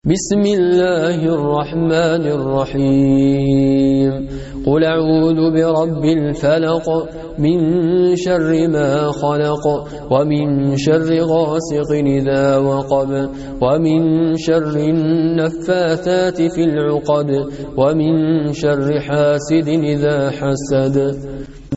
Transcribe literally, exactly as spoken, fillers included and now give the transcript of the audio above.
بسم الله الرحمن الرحيم قل أعوذ برب الفلق من شر ما خلق ومن شر غاسق إذا وقب ومن شر النفاثات في العقد ومن شر حاسد إذا حسد